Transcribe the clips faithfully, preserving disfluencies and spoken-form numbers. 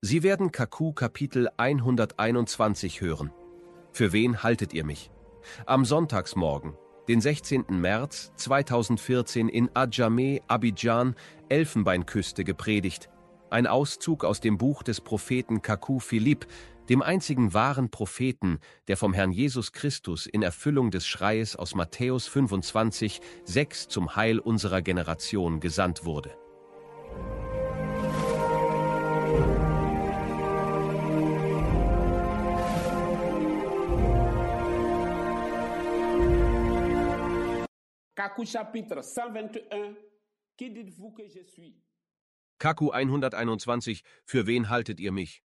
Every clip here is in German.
Sie werden Kaku Kapitel hunderteinundzwanzig hören. Für wen haltet ihr mich? Am Sonntagsmorgen, den sechzehnten März zweitausendvierzehn in Adjamé, Abidjan, Elfenbeinküste gepredigt. Ein Auszug aus dem Buch des Propheten Kaku Philipp, dem einzigen wahren Propheten, der vom Herrn Jesus Christus in Erfüllung des Schreies aus Matthäus fünfundzwanzig, sechs zum Heil unserer Generation gesandt wurde. Kaku chapitre cent vingt et un, qui dites-vous que je suis? Kaku hunderteinundzwanzig, für wen haltet ihr mich?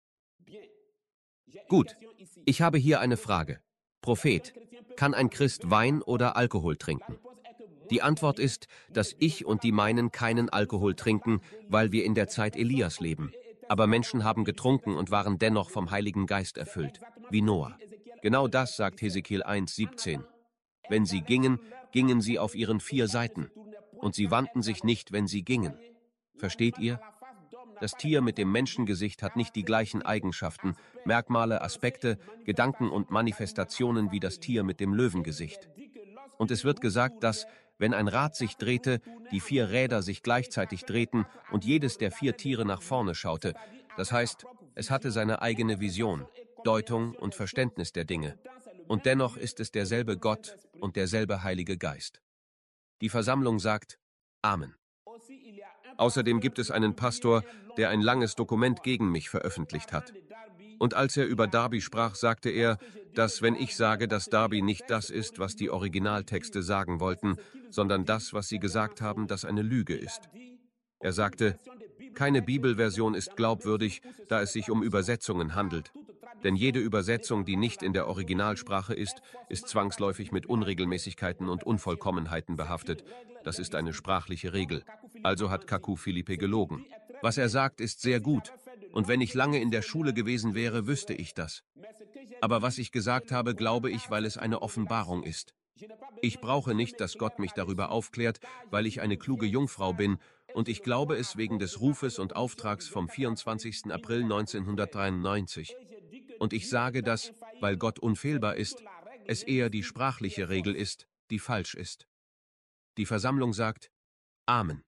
Gut, ich habe hier eine Frage. Prophet, kann ein Christ Wein oder Alkohol trinken? Die Antwort ist, dass ich und die meinen keinen Alkohol trinken, weil wir in der Zeit Elias leben. Aber Menschen haben getrunken und waren dennoch vom Heiligen Geist erfüllt, wie Noah. Genau das sagt Hesekiel eins, siebzehn. Wenn sie gingen, gingen sie auf ihren vier Seiten, und sie wandten sich nicht, wenn sie gingen. Versteht ihr? Das Tier mit dem Menschengesicht hat nicht die gleichen Eigenschaften, Merkmale, Aspekte, Gedanken und Manifestationen wie das Tier mit dem Löwengesicht. Und es wird gesagt, dass, wenn ein Rad sich drehte, die vier Räder sich gleichzeitig drehten und jedes der vier Tiere nach vorne schaute. Das heißt, es hatte seine eigene Vision, Deutung und Verständnis der Dinge. Und dennoch ist es derselbe Gott und derselbe Heilige Geist. Die Versammlung sagt Amen. Außerdem gibt es einen Pastor, der ein langes Dokument gegen mich veröffentlicht hat. Und als er über Darby sprach, sagte er, dass, wenn ich sage, dass Darby nicht das ist, was die Originaltexte sagen wollten, sondern das, was sie gesagt haben, dass eine Lüge ist. Er sagte, keine Bibelversion ist glaubwürdig, da es sich um Übersetzungen handelt. Denn jede Übersetzung, die nicht in der Originalsprache ist, ist zwangsläufig mit Unregelmäßigkeiten und Unvollkommenheiten behaftet. Das ist eine sprachliche Regel. Also hat Kaku Philippe gelogen. Was er sagt, ist sehr gut. Und wenn ich lange in der Schule gewesen wäre, wüsste ich das. Aber was ich gesagt habe, glaube ich, weil es eine Offenbarung ist. Ich brauche nicht, dass Gott mich darüber aufklärt, weil ich eine kluge Jungfrau bin, und ich glaube es wegen des Rufes und Auftrags vom vierundzwanzigsten April neunzehnhundertdreiundneunzig. Und ich sage das, weil Gott unfehlbar ist, es eher die sprachliche Regel ist, die falsch ist. Die Versammlung sagt Amen.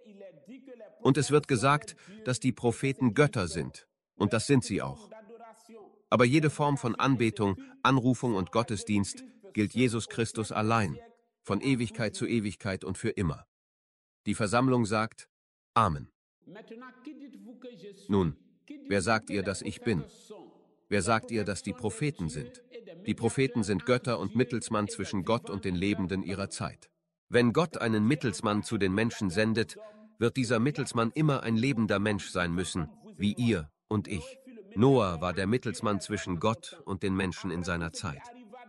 Und es wird gesagt, dass die Propheten Götter sind, und das sind sie auch. Aber jede Form von Anbetung, Anrufung und Gottesdienst gilt Jesus Christus allein, von Ewigkeit zu Ewigkeit und für immer. Die Versammlung sagt Amen. Nun, wer sagt ihr, dass ich bin? Wer sagt ihr, dass die Propheten sind? Die Propheten sind Götter und Mittelsmann zwischen Gott und den Lebenden ihrer Zeit. Wenn Gott einen Mittelsmann zu den Menschen sendet, wird dieser Mittelsmann immer ein lebender Mensch sein müssen, wie ihr und ich. Noah war der Mittelsmann zwischen Gott und den Menschen in seiner Zeit.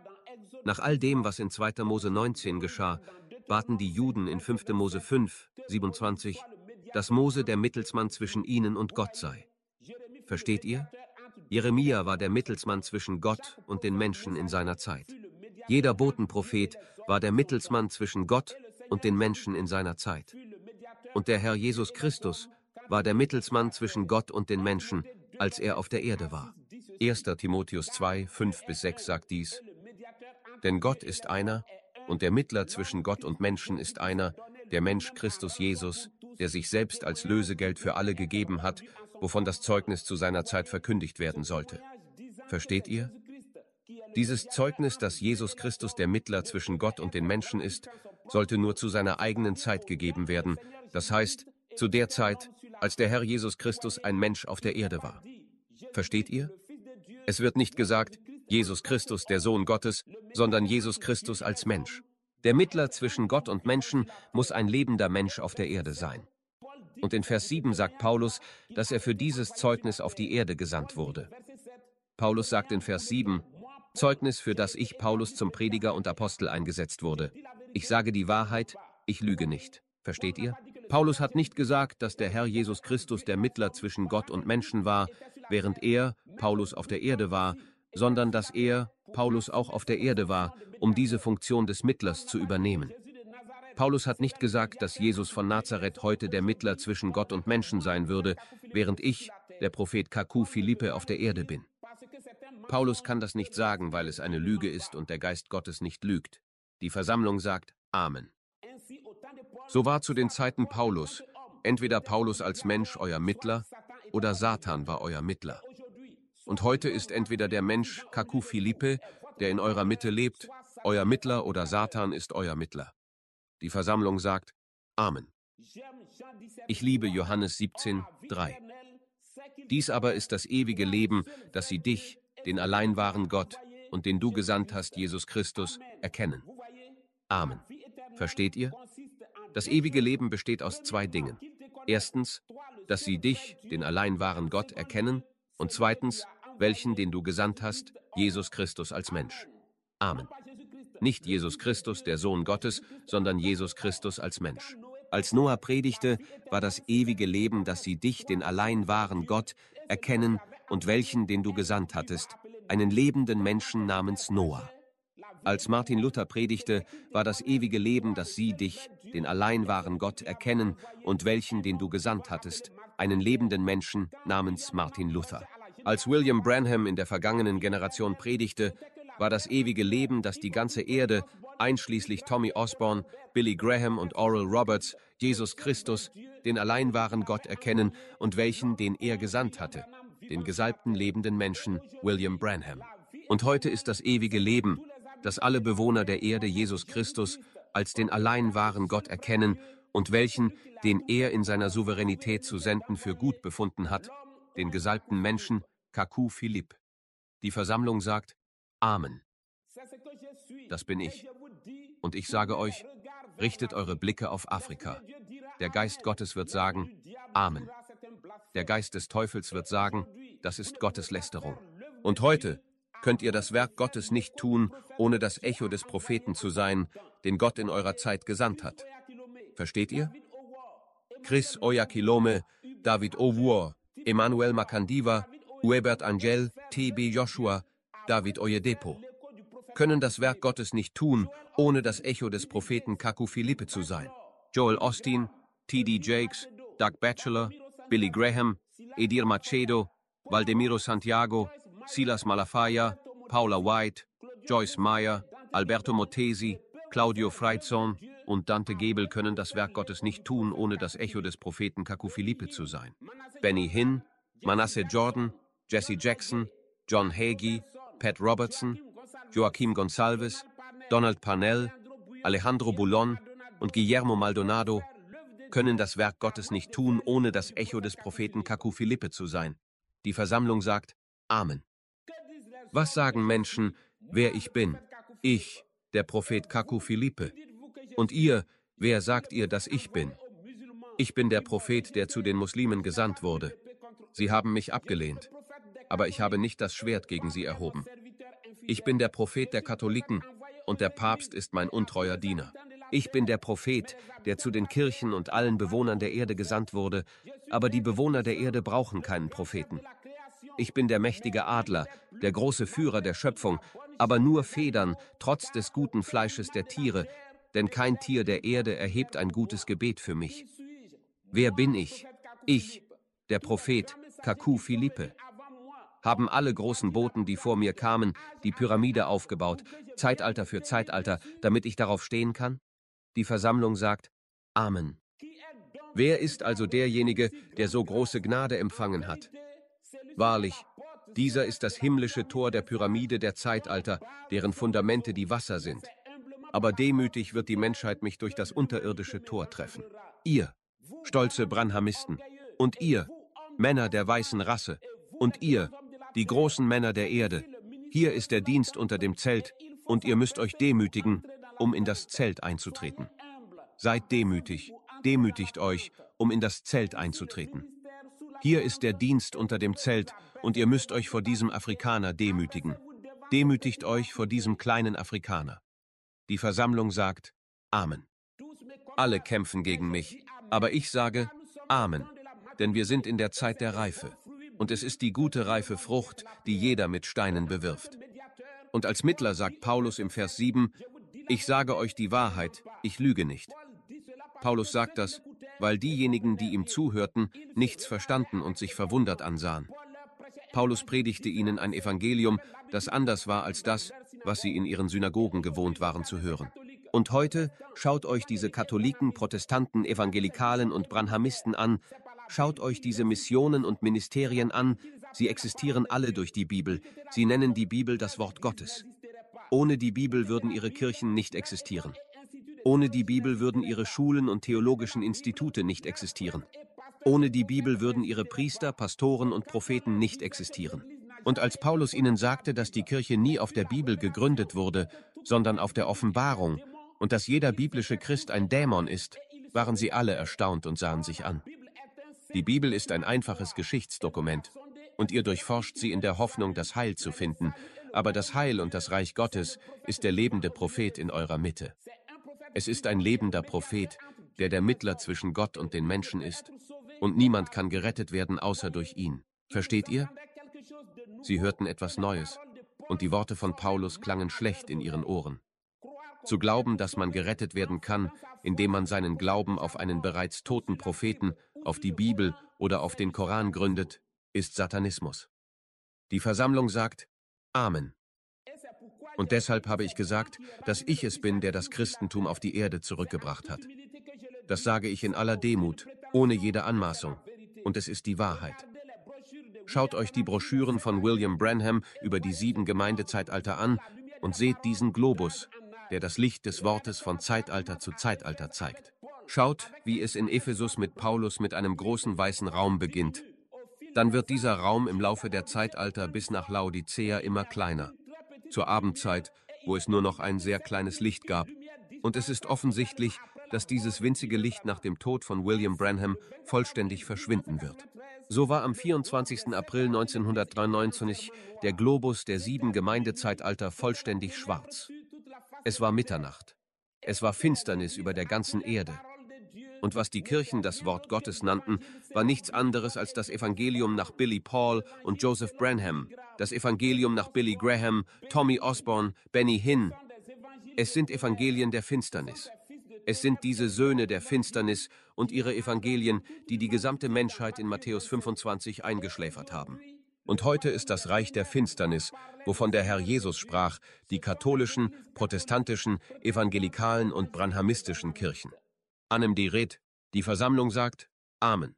Nach all dem, was in zweiter Mose neunzehn geschah, baten die Juden in fünfter Mose fünf, siebenundzwanzig, dass Mose der Mittelsmann zwischen ihnen und Gott sei. Versteht ihr? Jeremia war der Mittelsmann zwischen Gott und den Menschen in seiner Zeit. Jeder Botenprophet war der Mittelsmann zwischen Gott und den Menschen in seiner Zeit. Und der Herr Jesus Christus war der Mittelsmann zwischen Gott und den Menschen, als er auf der Erde war. erster Timotheus zwei, fünf bis sechs sagt dies. Denn Gott ist einer, und der Mittler zwischen Gott und Menschen ist einer, der Mensch Christus Jesus, der sich selbst als Lösegeld für alle gegeben hat, wovon das Zeugnis zu seiner Zeit verkündigt werden sollte. Versteht ihr? Dieses Zeugnis, dass Jesus Christus der Mittler zwischen Gott und den Menschen ist, sollte nur zu seiner eigenen Zeit gegeben werden, das heißt, zu der Zeit, als der Herr Jesus Christus ein Mensch auf der Erde war. Versteht ihr? Es wird nicht gesagt, Jesus Christus, der Sohn Gottes, sondern Jesus Christus als Mensch. Der Mittler zwischen Gott und Menschen muss ein lebender Mensch auf der Erde sein. Und in Vers sieben sagt Paulus, dass er für dieses Zeugnis auf die Erde gesandt wurde. Paulus sagt in Vers sieben, Zeugnis, für das ich, Paulus, zum Prediger und Apostel eingesetzt wurde. Ich sage die Wahrheit, ich lüge nicht. Versteht ihr? Paulus hat nicht gesagt, dass der Herr Jesus Christus der Mittler zwischen Gott und Menschen war, während er, Paulus, auf der Erde war, sondern dass er, Paulus, auch auf der Erde war, um diese Funktion des Mittlers zu übernehmen. Paulus hat nicht gesagt, dass Jesus von Nazareth heute der Mittler zwischen Gott und Menschen sein würde, während ich, der Prophet Kaku Philippe auf der Erde bin. Paulus kann das nicht sagen, weil es eine Lüge ist und der Geist Gottes nicht lügt. Die Versammlung sagt Amen. So war zu den Zeiten Paulus, entweder Paulus als Mensch euer Mittler oder Satan war euer Mittler. Und heute ist entweder der Mensch Kaku Philippe, der in eurer Mitte lebt, euer Mittler oder Satan ist euer Mittler. Die Versammlung sagt Amen. Ich liebe Johannes siebzehn, drei. Dies aber ist das ewige Leben, dass sie dich, den allein wahren Gott und den du gesandt hast, Jesus Christus, erkennen. Amen. Versteht ihr? Das ewige Leben besteht aus zwei Dingen. Erstens, dass sie dich, den allein wahren Gott, erkennen und zweitens, welchen, den du gesandt hast, Jesus Christus als Mensch. Amen. Nicht Jesus Christus, der Sohn Gottes, sondern Jesus Christus als Mensch. Als Noah predigte, war das ewige Leben, dass sie dich, den allein wahren Gott, erkennen und welchen, den du gesandt hattest, einen lebenden Menschen namens Noah. Als Martin Luther predigte, war das ewige Leben, dass sie dich, den allein wahren Gott, erkennen und welchen, den du gesandt hattest, einen lebenden Menschen namens Martin Luther. Als William Branham in der vergangenen Generation predigte, war das ewige Leben, dass die ganze Erde, einschließlich Tommy Osborne, Billy Graham und Oral Roberts, Jesus Christus, den allein wahren Gott erkennen und welchen, den er gesandt hatte, den gesalbten lebenden Menschen William Branham. Und heute ist das ewige Leben, dass alle Bewohner der Erde Jesus Christus als den allein wahren Gott erkennen und welchen, den er in seiner Souveränität zu senden für gut befunden hat, den gesalbten Menschen Kaku Philippe. Die Versammlung sagt Amen. Das bin ich. Und ich sage euch, richtet eure Blicke auf Afrika. Der Geist Gottes wird sagen Amen. Der Geist des Teufels wird sagen, das ist Gotteslästerung. Und heute könnt ihr das Werk Gottes nicht tun, ohne das Echo des Propheten zu sein, den Gott in eurer Zeit gesandt hat. Versteht ihr? Chris Oyakhilome, David Owour, Emmanuel Makandiwa, Hubert Angel, T B Joshua, David Oyedepo können das Werk Gottes nicht tun, ohne das Echo des Propheten Kaku Philippe zu sein. Joel Osteen, T D Jakes, Doug Batchelor, Billy Graham, Edir Macedo, Valdemiro Santiago, Silas Malafaia, Paula White, Joyce Meyer, Alberto Motesi, Claudio Freizon und Dante Gebel können das Werk Gottes nicht tun, ohne das Echo des Propheten Kaku Philippe zu sein. Benny Hinn, Manasseh Jordan, Jesse Jackson, John Hagee, Pat Robertson, Joaquim Gonsalves, Donald Parnell, Alejandro Boulon und Guillermo Maldonado können das Werk Gottes nicht tun, ohne das Echo des Propheten Kaku Philippe zu sein. Die Versammlung sagt Amen. Was sagen Menschen, wer ich bin? Ich, der Prophet Kaku Philippe. Und ihr, wer sagt ihr, dass ich bin? Ich bin der Prophet, der zu den Muslimen gesandt wurde. Sie haben mich abgelehnt, aber ich habe nicht das Schwert gegen sie erhoben. Ich bin der Prophet der Katholiken und der Papst ist mein untreuer Diener. Ich bin der Prophet, der zu den Kirchen und allen Bewohnern der Erde gesandt wurde, aber die Bewohner der Erde brauchen keinen Propheten. Ich bin der mächtige Adler, der große Führer der Schöpfung, aber nur Federn, trotz des guten Fleisches der Tiere, denn kein Tier der Erde erhebt ein gutes Gebet für mich. Wer bin ich? Ich, der Prophet Kaku Philippe. Haben alle großen Boten, die vor mir kamen, die Pyramide aufgebaut, Zeitalter für Zeitalter, damit ich darauf stehen kann? Die Versammlung sagt Amen. Wer ist also derjenige, der so große Gnade empfangen hat? Wahrlich, dieser ist das himmlische Tor der Pyramide der Zeitalter, deren Fundamente die Wasser sind. Aber demütig wird die Menschheit mich durch das unterirdische Tor treffen. Ihr, stolze Branhamisten, und ihr, Männer der weißen Rasse, und ihr, die großen Männer der Erde, hier ist der Dienst unter dem Zelt, und ihr müsst euch demütigen, um in das Zelt einzutreten. Seid demütig, demütigt euch, um in das Zelt einzutreten. Hier ist der Dienst unter dem Zelt, und ihr müsst euch vor diesem Afrikaner demütigen. Demütigt euch vor diesem kleinen Afrikaner. Die Versammlung sagt Amen. Alle kämpfen gegen mich, aber ich sage Amen, denn wir sind in der Zeit der Reife. Und es ist die gute reife Frucht, die jeder mit Steinen bewirft. Und als Mittler sagt Paulus im Vers sieben, ich sage euch die Wahrheit, ich lüge nicht. Paulus sagt das, weil diejenigen, die ihm zuhörten, nichts verstanden und sich verwundert ansahen. Paulus predigte ihnen ein Evangelium, das anders war als das, was sie in ihren Synagogen gewohnt waren zu hören. Und heute schaut euch diese Katholiken, Protestanten, Evangelikalen und Branhamisten an, schaut euch diese Missionen und Ministerien an, sie existieren alle durch die Bibel, sie nennen die Bibel das Wort Gottes. Ohne die Bibel würden ihre Kirchen nicht existieren. Ohne die Bibel würden ihre Schulen und theologischen Institute nicht existieren. Ohne die Bibel würden ihre Priester, Pastoren und Propheten nicht existieren. Und als Paulus ihnen sagte, dass die Kirche nie auf der Bibel gegründet wurde, sondern auf der Offenbarung und dass jeder biblische Christ ein Dämon ist, waren sie alle erstaunt und sahen sich an. Die Bibel ist ein einfaches Geschichtsdokument und ihr durchforscht sie in der Hoffnung, das Heil zu finden, aber das Heil und das Reich Gottes ist der lebende Prophet in eurer Mitte. Es ist ein lebender Prophet, der der Mittler zwischen Gott und den Menschen ist. Und niemand kann gerettet werden, außer durch ihn. Versteht ihr? Sie hörten etwas Neues, und die Worte von Paulus klangen schlecht in ihren Ohren. Zu glauben, dass man gerettet werden kann, indem man seinen Glauben auf einen bereits toten Propheten, auf die Bibel oder auf den Koran gründet, ist Satanismus. Die Versammlung sagt Amen. Und deshalb habe ich gesagt, dass ich es bin, der das Christentum auf die Erde zurückgebracht hat. Das sage ich in aller Demut, ohne jede Anmaßung. Und es ist die Wahrheit. Schaut euch die Broschüren von William Branham über die sieben Gemeindezeitalter an und seht diesen Globus, der das Licht des Wortes von Zeitalter zu Zeitalter zeigt. Schaut, wie es in Ephesus mit Paulus mit einem großen weißen Raum beginnt. Dann wird dieser Raum im Laufe der Zeitalter bis nach Laodicea immer kleiner. Zur Abendzeit, wo es nur noch ein sehr kleines Licht gab. Und es ist offensichtlich, dass dieses winzige Licht nach dem Tod von William Branham vollständig verschwinden wird. So war am vierundzwanzigsten April neunzehnhundertdreiundneunzig der Globus der sieben Gemeindezeitalter vollständig schwarz. Es war Mitternacht. Es war Finsternis über der ganzen Erde. Und was die Kirchen das Wort Gottes nannten, war nichts anderes als das Evangelium nach Billy Paul und Joseph Branham, das Evangelium nach Billy Graham, Tommy Osborne, Benny Hinn. Es sind Evangelien der Finsternis. Es sind diese Söhne der Finsternis und ihre Evangelien, die die gesamte Menschheit in Matthäus fünfundzwanzig eingeschläfert haben. Und heute ist das Reich der Finsternis, wovon der Herr Jesus sprach, die katholischen, protestantischen, evangelikalen und branhamistischen Kirchen. Anem diret, die Versammlung sagt Amen.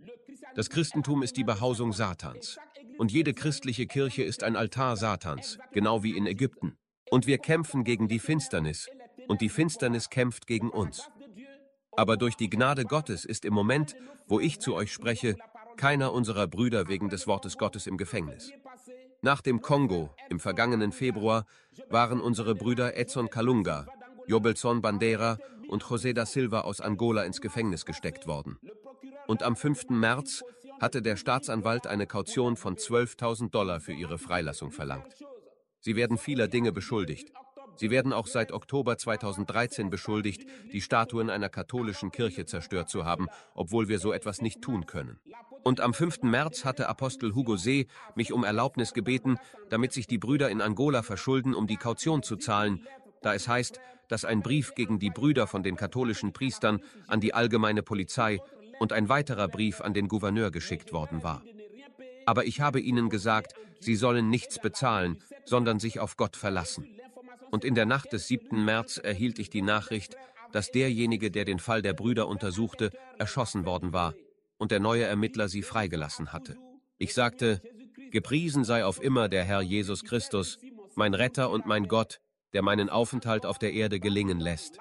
Das Christentum ist die Behausung Satans. Und jede christliche Kirche ist ein Altar Satans, genau wie in Ägypten. Und wir kämpfen gegen die Finsternis, und die Finsternis kämpft gegen uns. Aber durch die Gnade Gottes ist im Moment, wo ich zu euch spreche, keiner unserer Brüder wegen des Wortes Gottes im Gefängnis. Nach dem Kongo im vergangenen Februar waren unsere Brüder Edson Kalunga, Jobelson Bandera und José da Silva aus Angola ins Gefängnis gesteckt worden. Und am fünften März hatte der Staatsanwalt eine Kaution von zwölftausend Dollar für ihre Freilassung verlangt. Sie werden vieler Dinge beschuldigt. Sie werden auch seit Oktober zweitausenddreizehn beschuldigt, die Statuen einer katholischen Kirche zerstört zu haben, obwohl wir so etwas nicht tun können. Und am fünften März hatte Apostel Hugo See mich um Erlaubnis gebeten, damit sich die Brüder in Angola verschulden, um die Kaution zu zahlen, da es heißt, dass ein Brief gegen die Brüder von den katholischen Priestern an die allgemeine Polizei und ein weiterer Brief an den Gouverneur geschickt worden war. Aber ich habe ihnen gesagt, sie sollen nichts bezahlen, sondern sich auf Gott verlassen. Und in der Nacht des siebten März erhielt ich die Nachricht, dass derjenige, der den Fall der Brüder untersuchte, erschossen worden war und der neue Ermittler sie freigelassen hatte. Ich sagte, gepriesen sei auf immer der Herr Jesus Christus, mein Retter und mein Gott, der meinen Aufenthalt auf der Erde gelingen lässt.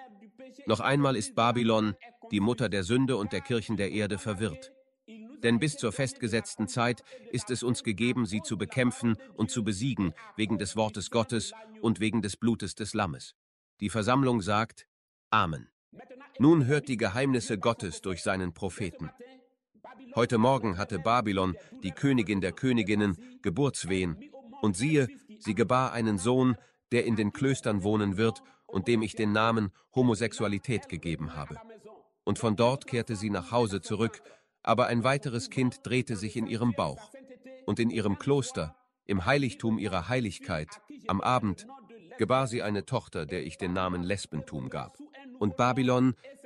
Noch einmal ist Babylon, die Mutter der Sünde und der Kirchen der Erde, verwirrt. Denn bis zur festgesetzten Zeit ist es uns gegeben, sie zu bekämpfen und zu besiegen, wegen des Wortes Gottes und wegen des Blutes des Lammes. Die Versammlung sagt Amen. Nun hört die Geheimnisse Gottes durch seinen Propheten. Heute Morgen hatte Babylon, die Königin der Königinnen, Geburtswehen. Und siehe, sie gebar einen Sohn, der in den Klöstern wohnen wird und dem ich den Namen Homosexualität gegeben habe. Und von dort kehrte sie nach Hause zurück, aber ein weiteres Kind drehte sich in ihrem Bauch. Und in ihrem Kloster, im Heiligtum ihrer Heiligkeit, am Abend, gebar sie eine Tochter, der ich den Namen Lesbentum gab. Und Babylon,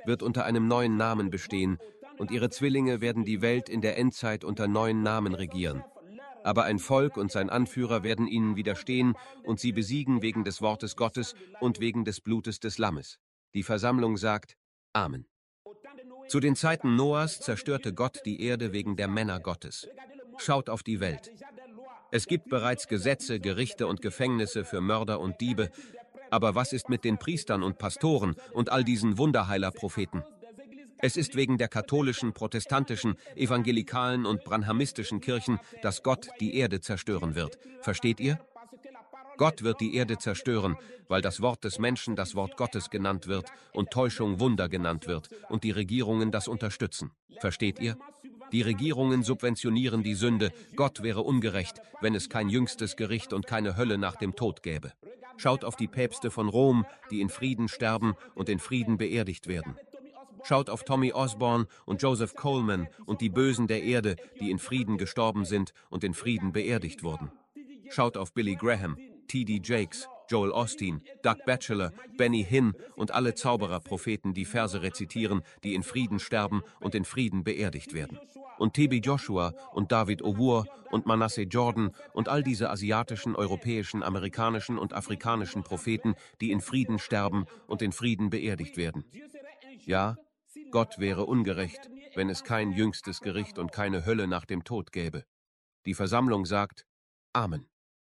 wird unter einem neuen Namen bestehen, und ihre Zwillinge werden die Welt in der Endzeit unter neuen Namen regieren. Aber ein Volk und sein Anführer werden ihnen widerstehen und sie besiegen wegen des Wortes Gottes und wegen des Blutes des Lammes. Die Versammlung sagt Amen. Zu den Zeiten Noahs zerstörte Gott die Erde wegen der Männer Gottes. Schaut auf die Welt. Es gibt bereits Gesetze, Gerichte und Gefängnisse für Mörder und Diebe. Aber was ist mit den Priestern und Pastoren und all diesen Wunderheiler-Propheten? Es ist wegen der katholischen, protestantischen, evangelikalen und branhamistischen Kirchen, dass Gott die Erde zerstören wird. Versteht ihr? Gott wird die Erde zerstören, weil das Wort des Menschen das Wort Gottes genannt wird und Täuschung Wunder genannt wird und die Regierungen das unterstützen. Versteht ihr? Die Regierungen subventionieren die Sünde. Gott wäre ungerecht, wenn es kein jüngstes Gericht und keine Hölle nach dem Tod gäbe. Schaut auf die Päpste von Rom, die in Frieden sterben und in Frieden beerdigt werden. Schaut auf Tommy Osborne und Joseph Coleman und die Bösen der Erde, die in Frieden gestorben sind und in Frieden beerdigt wurden. Schaut auf Billy Graham, T D Jakes, Joel Osteen, Doug Batchelor, Benny Hinn und alle Zaubererpropheten, die Verse rezitieren, die in Frieden sterben und in Frieden beerdigt werden. Und T B Joshua und David Owuor und Manasseh Jordan und all diese asiatischen, europäischen, amerikanischen und afrikanischen Propheten, die in Frieden sterben und in Frieden beerdigt werden. Ja, Gott wäre ungerecht, wenn es kein jüngstes Gericht und keine Hölle nach dem Tod gäbe. Die Versammlung sagt Amen.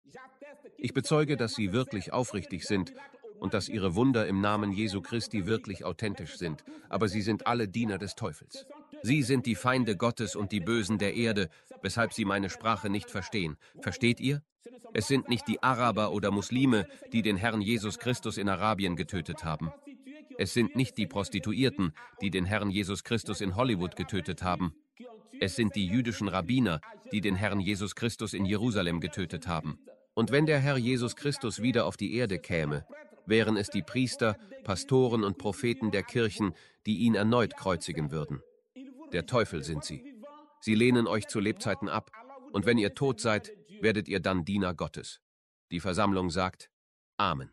Ich bezeuge, dass sie wirklich aufrichtig sind und dass ihre Wunder im Namen Jesu Christi wirklich authentisch sind, aber sie sind alle Diener des Teufels. Sie sind die Feinde Gottes und die Bösen der Erde, weshalb sie meine Sprache nicht verstehen. Versteht ihr? Es sind nicht die Araber oder Muslime, die den Herrn Jesus Christus in Arabien getötet haben. Es sind nicht die Prostituierten, die den Herrn Jesus Christus in Hollywood getötet haben. Es sind die jüdischen Rabbiner, die den Herrn Jesus Christus in Jerusalem getötet haben. Und wenn der Herr Jesus Christus wieder auf die Erde käme, wären es die Priester, Pastoren und Propheten der Kirchen, die ihn erneut kreuzigen würden. Der Teufel sind sie. Sie lehnen euch zu Lebzeiten ab, und wenn ihr tot seid, werdet ihr dann Diener Gottes. Die Versammlung sagt Amen.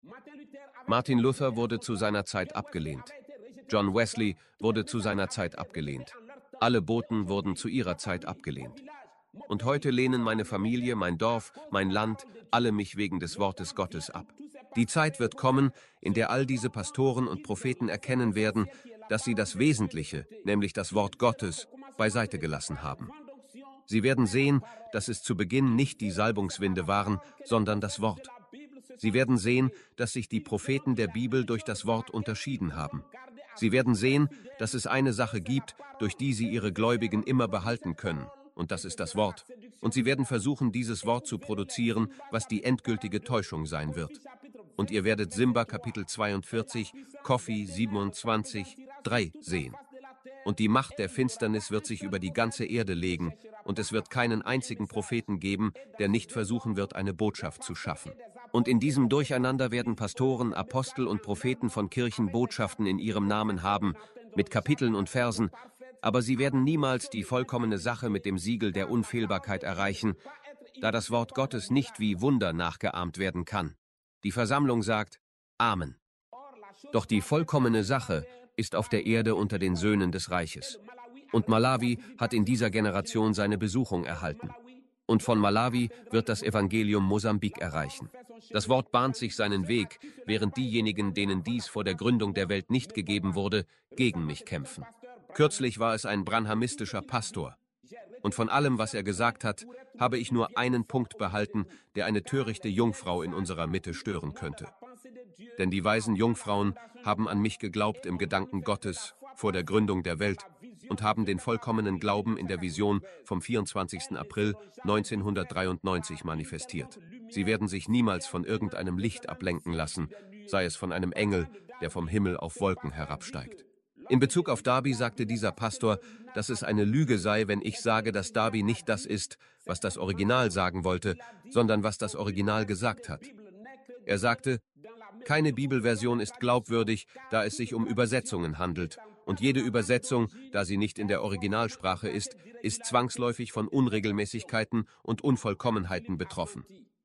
Martin Luther wurde zu seiner Zeit abgelehnt. John Wesley wurde zu seiner Zeit abgelehnt. Alle Boten wurden zu ihrer Zeit abgelehnt. Und heute lehnen meine Familie, mein Dorf, mein Land, alle mich wegen des Wortes Gottes ab. Die Zeit wird kommen, in der all diese Pastoren und Propheten erkennen werden, dass sie das Wesentliche, nämlich das Wort Gottes, beiseite gelassen haben. Sie werden sehen, dass es zu Beginn nicht die Salbungswinde waren, sondern das Wort. Sie werden sehen, dass sich die Propheten der Bibel durch das Wort unterschieden haben. Sie werden sehen, dass es eine Sache gibt, durch die sie ihre Gläubigen immer behalten können, und das ist das Wort. Und sie werden versuchen, dieses Wort zu produzieren, was die endgültige Täuschung sein wird. Und ihr werdet Simba Kapitel zweiundvierzig, Kophi siebenundzwanzig, drei sehen. Und die Macht der Finsternis wird sich über die ganze Erde legen, und es wird keinen einzigen Propheten geben, der nicht versuchen wird, eine Botschaft zu schaffen. Und in diesem Durcheinander werden Pastoren, Apostel und Propheten von Kirchen Botschaften in ihrem Namen haben, mit Kapiteln und Versen, aber sie werden niemals die vollkommene Sache mit dem Siegel der Unfehlbarkeit erreichen, da das Wort Gottes nicht wie Wunder nachgeahmt werden kann. Die Versammlung sagt Amen. Doch die vollkommene Sache ist auf der Erde unter den Söhnen des Reiches. Und Malawi hat in dieser Generation seine Besuchung erhalten. Und von Malawi wird das Evangelium Mosambik erreichen. Das Wort bahnt sich seinen Weg, während diejenigen, denen dies vor der Gründung der Welt nicht gegeben wurde, gegen mich kämpfen. Kürzlich war es ein branhamistischer Pastor. Und von allem, was er gesagt hat, habe ich nur einen Punkt behalten, der eine törichte Jungfrau in unserer Mitte stören könnte. Denn die weisen Jungfrauen haben an mich geglaubt im Gedanken Gottes vor der Gründung der Welt und haben den vollkommenen Glauben in der Vision vom vierundzwanzigsten April neunzehnhundertdreiundneunzig manifestiert. Sie werden sich niemals von irgendeinem Licht ablenken lassen, sei es von einem Engel, der vom Himmel auf Wolken herabsteigt. In Bezug auf Darby sagte dieser Pastor, dass es eine Lüge sei, wenn ich sage, dass Darby nicht das ist, was das Original sagen wollte, sondern was das Original gesagt hat. Er sagte, keine Bibelversion ist glaubwürdig, da es sich um Übersetzungen handelt. Und jede Übersetzung, da sie nicht in der Originalsprache ist, ist zwangsläufig von Unregelmäßigkeiten und Unvollkommenheiten betroffen.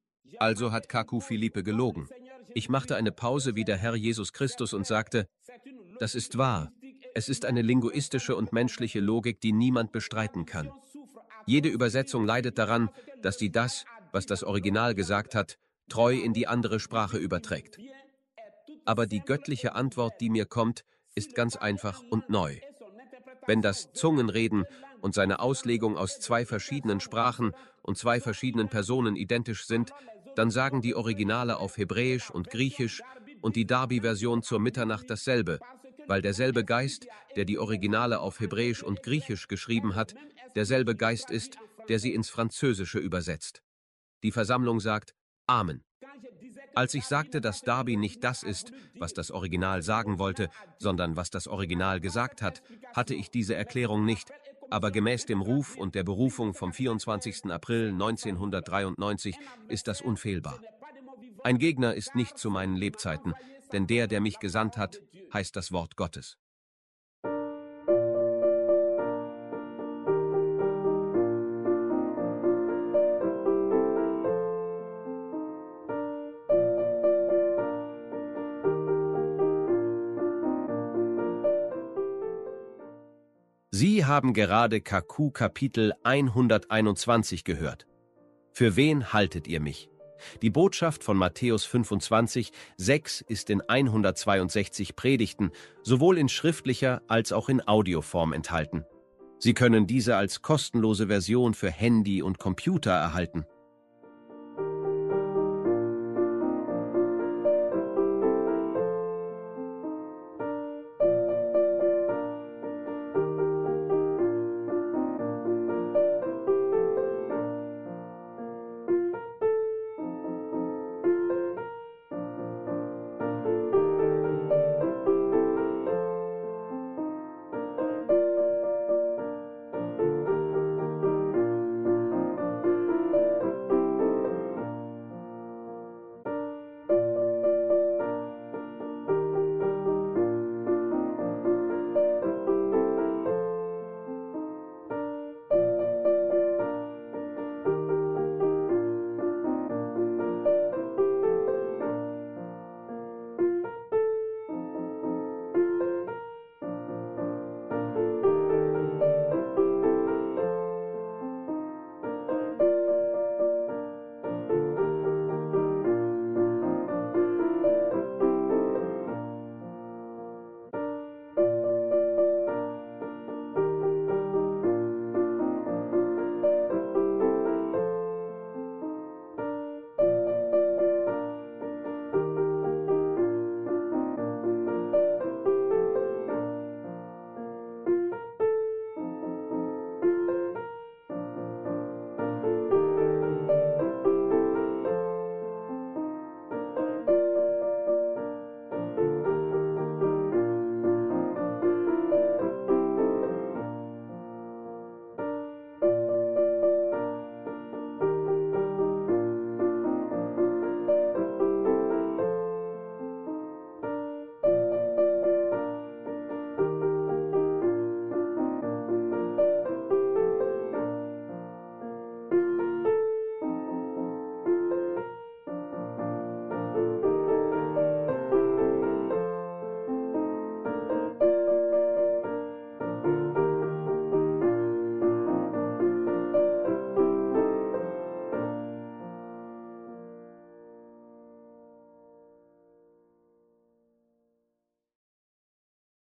Also hat Kaku Philippe gelogen. Ich machte eine Pause wie der Herr Jesus Christus und sagte, das ist wahr, Es ist eine linguistische und menschliche Logik, die niemand bestreiten kann. Jede Übersetzung leidet daran, dass sie das, was das Original gesagt hat, treu in die andere Sprache überträgt. Aber die göttliche Antwort, die mir kommt, ist ganz einfach und neu. Wenn das Zungenreden und seine Auslegung aus zwei verschiedenen Sprachen und zwei verschiedenen Personen identisch sind, dann sagen die Originale auf Hebräisch und Griechisch und die Darby-Version zur Mitternacht dasselbe, weil derselbe Geist, der die Originale auf Hebräisch und Griechisch geschrieben hat, derselbe Geist ist, der sie ins Französische übersetzt. Die Versammlung sagt Amen. Als ich sagte, dass Darby nicht das ist, was das Original sagen wollte, sondern was das Original gesagt hat, hatte ich diese Erklärung nicht, aber gemäß dem Ruf und der Berufung vom vierundzwanzigsten April neunzehnhundertdreiundneunzig ist das unfehlbar. Ein Gegner ist nicht zu meinen Lebzeiten, denn der, der mich gesandt hat, heißt das Wort Gottes. Sie haben gerade K Q Kapitel hunderteinundzwanzig gehört. Für wen haltet ihr mich? Die Botschaft von Matthäus fünfundzwanzig, sechs ist in hundertzweiundsechzig Predigten sowohl in schriftlicher als auch in Audioform enthalten. Sie können diese als kostenlose Version für Handy und Computer erhalten.